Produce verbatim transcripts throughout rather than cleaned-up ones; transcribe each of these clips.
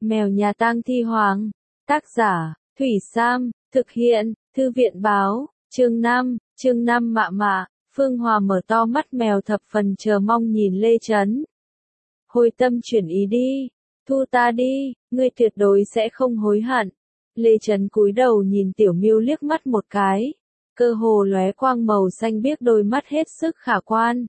Mèo nhà tang thi hoàng. Tác giả, Thủy Sam, thực hiện, Thư viện báo, chương năm, chương năm mạ mạ, Phương Hòa mở to mắt mèo thập phần chờ mong nhìn Lê Chấn. Hồi tâm chuyển ý đi, thu ta đi, ngươi tuyệt đối sẽ không hối hận. Lê Chấn cúi đầu nhìn Tiểu Miêu liếc mắt một cái, cơ hồ lóe quang màu xanh biếc đôi mắt hết sức khả quan.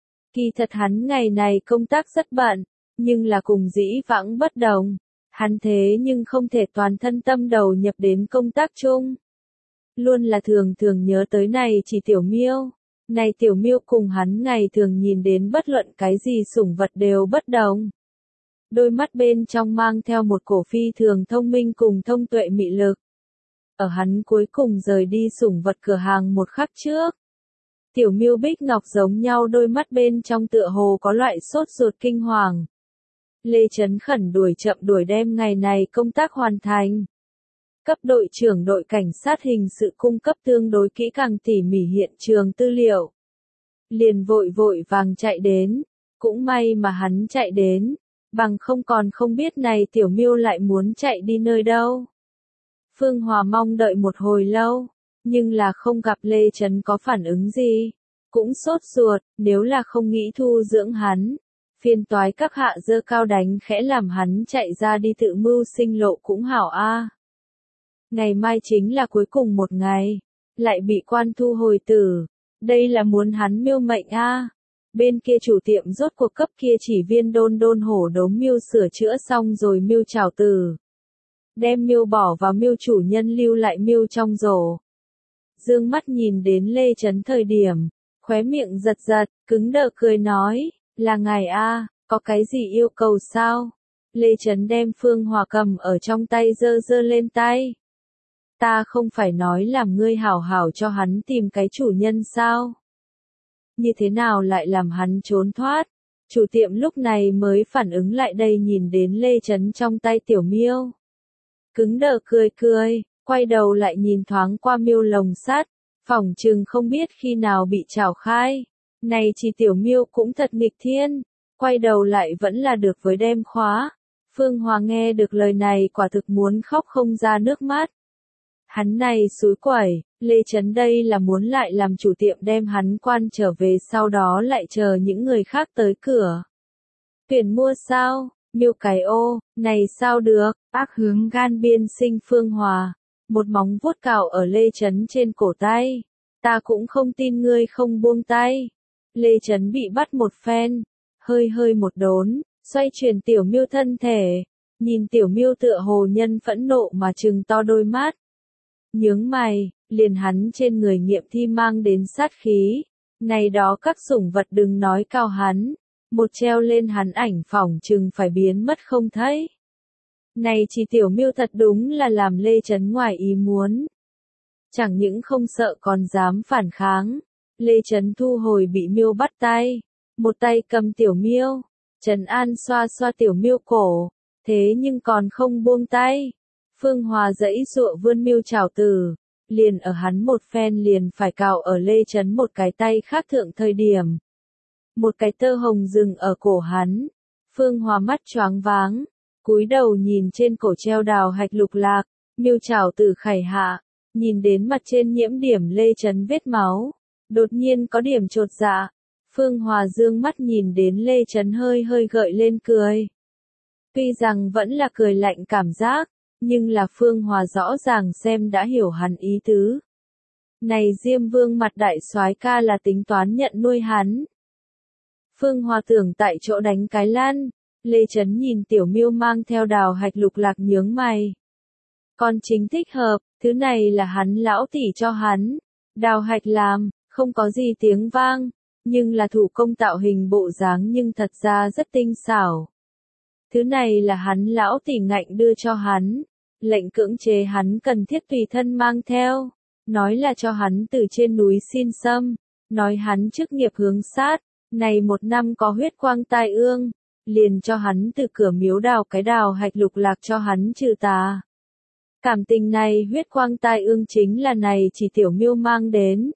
Kỳ thật hắn ngày này công tác rất bận, nhưng là cùng dĩ vãng bất đồng. Hắn thế nhưng không thể toàn thân tâm đầu nhập đến công tác chung. Luôn là thường thường nhớ tới này chỉ Tiểu Miêu. Này Tiểu Miêu cùng hắn ngày thường nhìn đến bất luận cái gì sủng vật đều bất đồng. Đôi mắt bên trong mang theo một cổ phi thường thông minh cùng thông tuệ mị lực. Ở hắn cuối cùng rời đi sủng vật cửa hàng một khắc trước. Tiểu Miêu Bích Ngọc giống nhau đôi mắt bên trong tựa hồ có loại sốt ruột kinh hoàng. Lê Chấn khẩn đuổi chậm đuổi đem ngày này công tác hoàn thành. Cấp đội trưởng đội cảnh sát hình sự cung cấp tương đối kỹ càng tỉ mỉ hiện trường tư liệu. Liền vội vội vàng chạy đến, cũng may mà hắn chạy đến, bằng không còn không biết này Tiểu Miêu lại muốn chạy đi nơi đâu. Phương Hòa mong đợi một hồi lâu, nhưng là không gặp Lê Chấn có phản ứng gì, cũng sốt ruột, nếu là không nghĩ thu dưỡng hắn. Phiên toái các hạ dơ cao đánh khẽ làm hắn chạy ra đi tự mưu sinh lộ cũng hảo a. Ngày mai chính là cuối cùng một ngày, lại bị quan thu hồi tử, đây là muốn hắn miêu mệnh a. Bên kia chủ tiệm rốt cuộc cấp kia chỉ viên đôn đôn hổ đốm miêu sửa chữa xong rồi miêu chào tử. Đem miêu bỏ vào miêu chủ nhân lưu lại miêu trong rổ. Dương mắt nhìn đến Lê Chấn thời điểm, khóe miệng giật giật, cứng đờ cười nói. Là ngài a, có cái gì yêu cầu sao? Lê Chấn đem Phương Hòa cầm ở trong tay giơ giơ lên tay. Ta không phải nói làm ngươi hảo hảo cho hắn tìm cái chủ nhân sao? Như thế nào lại làm hắn trốn thoát? Chủ tiệm lúc này mới phản ứng lại đây nhìn đến Lê Chấn trong tay Tiểu Miêu. Cứng đờ cười cười, quay đầu lại nhìn thoáng qua miêu lồng sắt, phỏng chừng không biết khi nào bị trảo khai. Này chỉ Tiểu Miêu cũng thật nghịch thiên, quay đầu lại vẫn là được với đem khóa. Phương Hòa nghe được lời này quả thực muốn khóc không ra nước mắt. Hắn này xúi quẩy, Lê Chấn đây là muốn lại làm chủ tiệm đem hắn quan trở về sau đó lại chờ những người khác tới cửa. Tuyển mua sao, Miêu cái ô, này sao được, ác hướng gan biên sinh Phương Hòa. Một móng vuốt cào ở Lê Chấn trên cổ tay. Ta cũng không tin ngươi không buông tay. Lê Chấn bị bắt một phen, hơi hơi một đốn, xoay chuyển Tiểu Miêu thân thể, nhìn Tiểu Miêu tựa hồ nhân phẫn nộ mà trừng to đôi mắt. Nhướng mày, liền hắn trên người nghiệm thi mang đến sát khí, này đó các sủng vật đừng nói cao hắn, một treo lên hắn ảnh phỏng chừng phải biến mất không thấy. Này chỉ Tiểu Miêu thật đúng là làm Lê Chấn ngoài ý muốn. Chẳng những không sợ còn dám phản kháng. Lê Chấn thu hồi bị miêu bắt tay, một tay cầm Tiểu Miêu, Trấn An xoa xoa Tiểu Miêu cổ, thế nhưng còn không buông tay. Phương Hòa dãy dụa vươn miêu chảo tử, liền ở hắn một phen liền phải cào ở Lê Chấn một cái tay khác thượng thời điểm. Một cái tơ hồng dừng ở cổ hắn, Phương Hòa mắt choáng váng, cúi đầu nhìn trên cổ treo đào hạch lục lạc, miêu chảo tử khải hạ, nhìn đến mặt trên nhiễm điểm Lê Chấn vết máu. Đột nhiên có điểm chột dạ, Phương Hòa dương mắt nhìn đến Lê Chấn hơi hơi gợi lên cười. Tuy rằng vẫn là cười lạnh cảm giác, nhưng là Phương Hòa rõ ràng xem đã hiểu hắn ý tứ. Này Diêm Vương mặt đại soái ca là tính toán nhận nuôi hắn. Phương Hòa tưởng tại chỗ đánh cái lăn, Lê Chấn nhìn Tiểu Miêu mang theo đào hạch lục lạc nhướng mày. Còn chính thích hợp, thứ này là hắn lão tỷ cho hắn, đào hạch làm. Không có gì tiếng vang, nhưng là thủ công tạo hình bộ dáng nhưng thật ra rất tinh xảo. Thứ này là hắn lão tỷ ngạnh đưa cho hắn, lệnh cưỡng chế hắn cần thiết tùy thân mang theo, nói là cho hắn từ trên núi xin xâm, nói hắn chức nghiệp hướng sát, này một năm có huyết quang tai ương, liền cho hắn từ cửa miếu đào cái đào hạch lục lạc cho hắn trừ tà. Cảm tình này huyết quang tai ương chính là này chỉ Tiểu Miêu mang đến.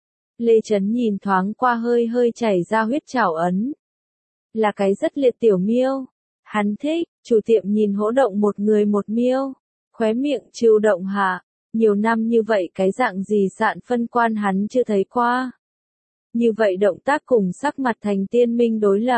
Lê Chấn nhìn thoáng qua hơi hơi chảy ra huyết chảo ấn. Là cái rất liệt Tiểu Miêu. Hắn thích, chủ tiệm nhìn hỗ động một người một miêu, khóe miệng trêu động hạ, nhiều năm như vậy cái dạng gì sạn phân quan hắn chưa thấy qua. Như vậy động tác cùng sắc mặt thành tiên minh đối lập.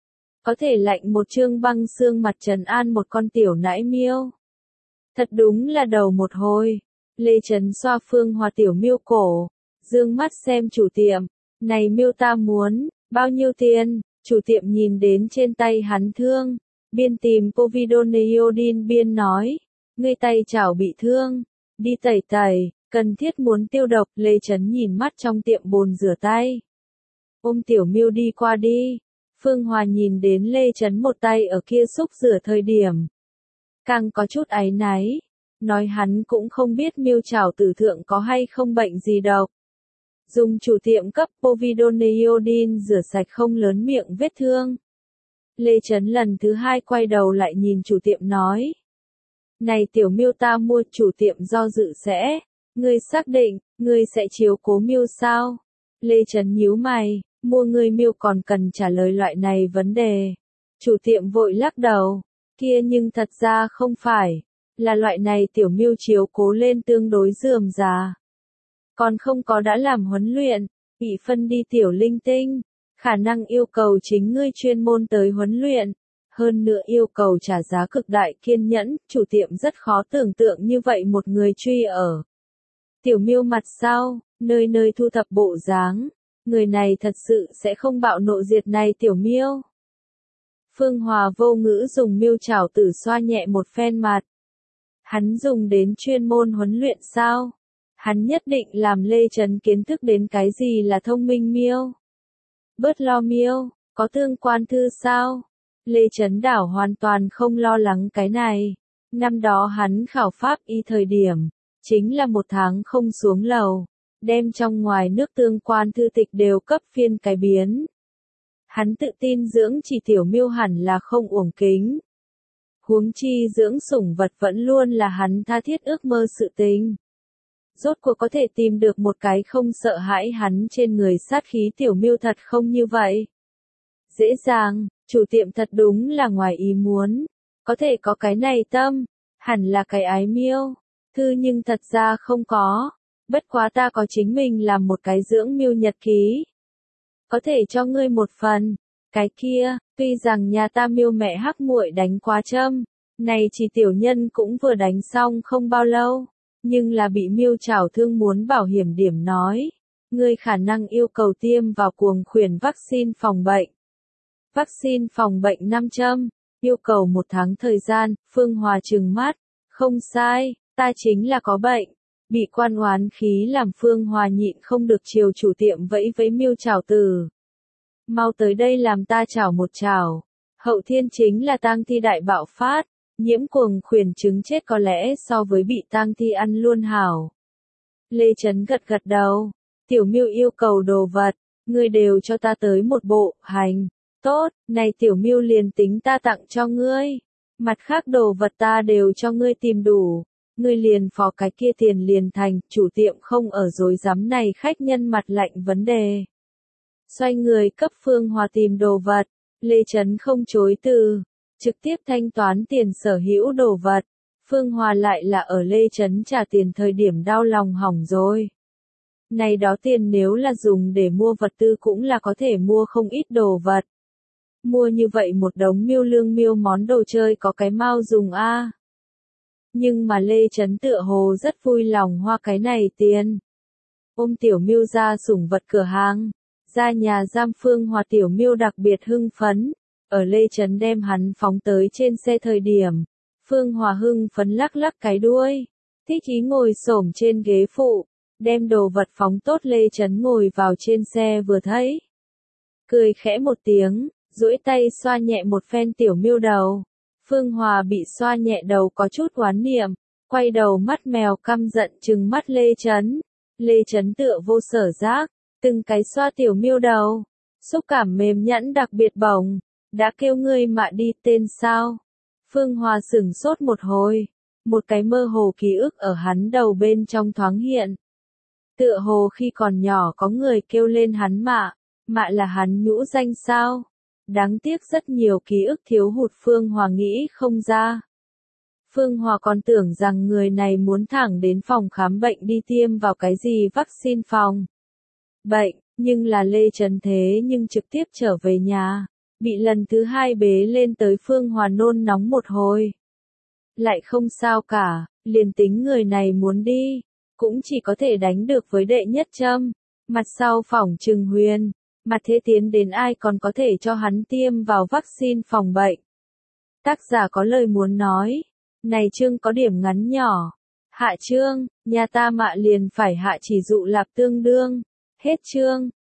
Có thể lạnh một trương băng xương mặt trấn an một con tiểu nãi miêu. Thật đúng là đầu một hồi. Lê Trấn xoa Phương Hòa tiểu miêu cổ, dương mắt xem chủ tiệm, này miêu ta muốn, bao nhiêu tiền, chủ tiệm nhìn đến trên tay hắn thương, biên tìm povidone iodine biên nói, ngươi tay chảo bị thương, đi tẩy tẩy, cần thiết muốn tiêu độc, Lê Trấn nhìn mắt trong tiệm bồn rửa tay. Ôm tiểu miêu đi qua đi, Phương Hòa nhìn đến Lê Trấn một tay ở kia xúc rửa thời điểm. Càng có chút áy náy, nói hắn cũng không biết miêu chảo tử thượng có hay không bệnh gì độc. Dùng chủ tiệm cấp povidone iodine rửa sạch không lớn miệng vết thương. Lê Trấn lần thứ hai quay đầu lại nhìn chủ tiệm nói. Này tiểu miêu ta mua, chủ tiệm do dự sẽ. Ngươi xác định, ngươi sẽ chiếu cố miêu sao? Lê Trấn nhíu mày, mua ngươi miêu còn cần trả lời loại này vấn đề. Chủ tiệm vội lắc đầu, kia nhưng thật ra không phải, là loại này tiểu miêu chiếu cố lên tương đối rườm rà. Còn không có đã làm huấn luyện, bị phân đi tiểu linh tinh, khả năng yêu cầu chính ngươi chuyên môn tới huấn luyện, hơn nữa yêu cầu trả giá cực đại kiên nhẫn, chủ tiệm rất khó tưởng tượng như vậy một người truy ở. Tiểu miêu mặt sau, nơi nơi thu thập bộ dáng, người này thật sự sẽ không bạo nộ diệt này tiểu miêu. Phương Hòa vô ngữ dùng miêu chảo tử xoa nhẹ một phen mặt. Hắn dùng đến chuyên môn huấn luyện sao? Hắn nhất định làm Lê Trấn kiến thức đến cái gì là thông minh miêu. Bớt lo miêu, có tương quan thư sao? Lê Trấn đảo hoàn toàn không lo lắng cái này. Năm đó hắn khảo pháp y thời điểm, chính là một tháng không xuống lầu, đem trong ngoài nước tương quan thư tịch đều cấp phiên cái biến. Hắn tự tin dưỡng chỉ tiểu miêu hẳn là không uổng kính. Huống chi dưỡng sủng vật vẫn luôn là hắn tha thiết ước mơ sự tình. Rốt cuộc có thể tìm được một cái không sợ hãi hắn trên người sát khí tiểu miêu thật không như vậy. Dễ dàng, chủ tiệm thật đúng là ngoài ý muốn. Có thể có cái này tâm, hẳn là cái ái miêu. Thư nhưng thật ra không có. Bất quá ta có chính mình làm một cái dưỡng miêu nhật ký. Có thể cho ngươi một phần. Cái kia, tuy rằng nhà ta miêu mẹ hắc muội đánh quá châm, này chỉ tiểu nhân cũng vừa đánh xong không bao lâu, nhưng là bị miêu chảo thương muốn bảo hiểm điểm nói, ngươi khả năng yêu cầu tiêm vào cuồng khuyển vaccine phòng bệnh. Vaccine phòng bệnh năm châm, yêu cầu một tháng thời gian, Phương Hòa trừng mắt, không sai, ta chính là có bệnh. Bị quan oán khí làm Phương Hòa nhịn không được chiều chủ tiệm vẫy vẫy miêu chảo tử. Mau tới đây làm ta chảo một chảo. Hậu thiên chính là tang thi đại bạo phát, nhiễm cuồng khuyển trứng chết có lẽ so với bị tang thi ăn luôn hảo. Lê Trấn gật gật đầu, tiểu miêu yêu cầu đồ vật, ngươi đều cho ta tới một bộ, hành. Tốt, này tiểu miêu liền tính ta tặng cho ngươi. Mặt khác đồ vật ta đều cho ngươi tìm đủ. Ngươi liền phó cái kia tiền liền thành, chủ tiệm không ở dối rắm này khách nhân mặt lạnh vấn đề. Xoay người cấp Phương Hòa tìm đồ vật, Lê Trấn không chối từ, trực tiếp thanh toán tiền sở hữu đồ vật. Phương Hòa lại là ở Lê Trấn trả tiền thời điểm đau lòng hỏng rồi. Này đó tiền nếu là dùng để mua vật tư cũng là có thể mua không ít đồ vật. Mua như vậy một đống miêu lương miêu món đồ chơi có cái mau dùng a. À. Nhưng mà Lê Trấn tựa hồ rất vui lòng hoa cái này tiền. Ôm tiểu miêu ra sủng vật cửa hàng, ra nhà giam Phương Hòa tiểu miêu đặc biệt hưng phấn, ở Lê Trấn đem hắn phóng tới trên xe thời điểm. Phương Hòa hưng phấn lắc lắc cái đuôi, thích ý ngồi xổm trên ghế phụ, đem đồ vật phóng tốt Lê Trấn ngồi vào trên xe vừa thấy. Cười khẽ một tiếng, duỗi tay xoa nhẹ một phen tiểu miêu đầu. Phương Hòa bị xoa nhẹ đầu có chút oán niệm, quay đầu mắt mèo căm giận trừng mắt Lê Trấn. Lê Trấn tựa vô sở giác, từng cái xoa tiểu miêu đầu, xúc cảm mềm nhẵn đặc biệt bồng, đã kêu ngươi mạ đi tên sao? Phương Hòa sửng sốt một hồi, một cái mơ hồ ký ức ở hắn đầu bên trong thoáng hiện. Tựa hồ khi còn nhỏ có người kêu lên hắn mạ, mạ là hắn nhũ danh sao? Đáng tiếc rất nhiều ký ức thiếu hụt Phương Hòa nghĩ không ra. Phương Hòa còn tưởng rằng người này muốn thẳng đến phòng khám bệnh đi tiêm vào cái gì vaccine phòng bệnh, nhưng là Lê Trần thế nhưng trực tiếp trở về nhà, bị lần thứ hai bế lên tới Phương Hòa nôn nóng một hồi. Lại không sao cả, liền tính người này muốn đi, cũng chỉ có thể đánh được với đệ nhất châm, mặt sau phỏng trừng huyền, mặt thế tiến đến ai còn có thể cho hắn tiêm vào vaccine phòng bệnh. Tác giả có lời muốn nói, này chương có điểm ngắn nhỏ, hạ chương, nhà ta mạ liền phải hạ chỉ dụ lạp tương đương, hết chương.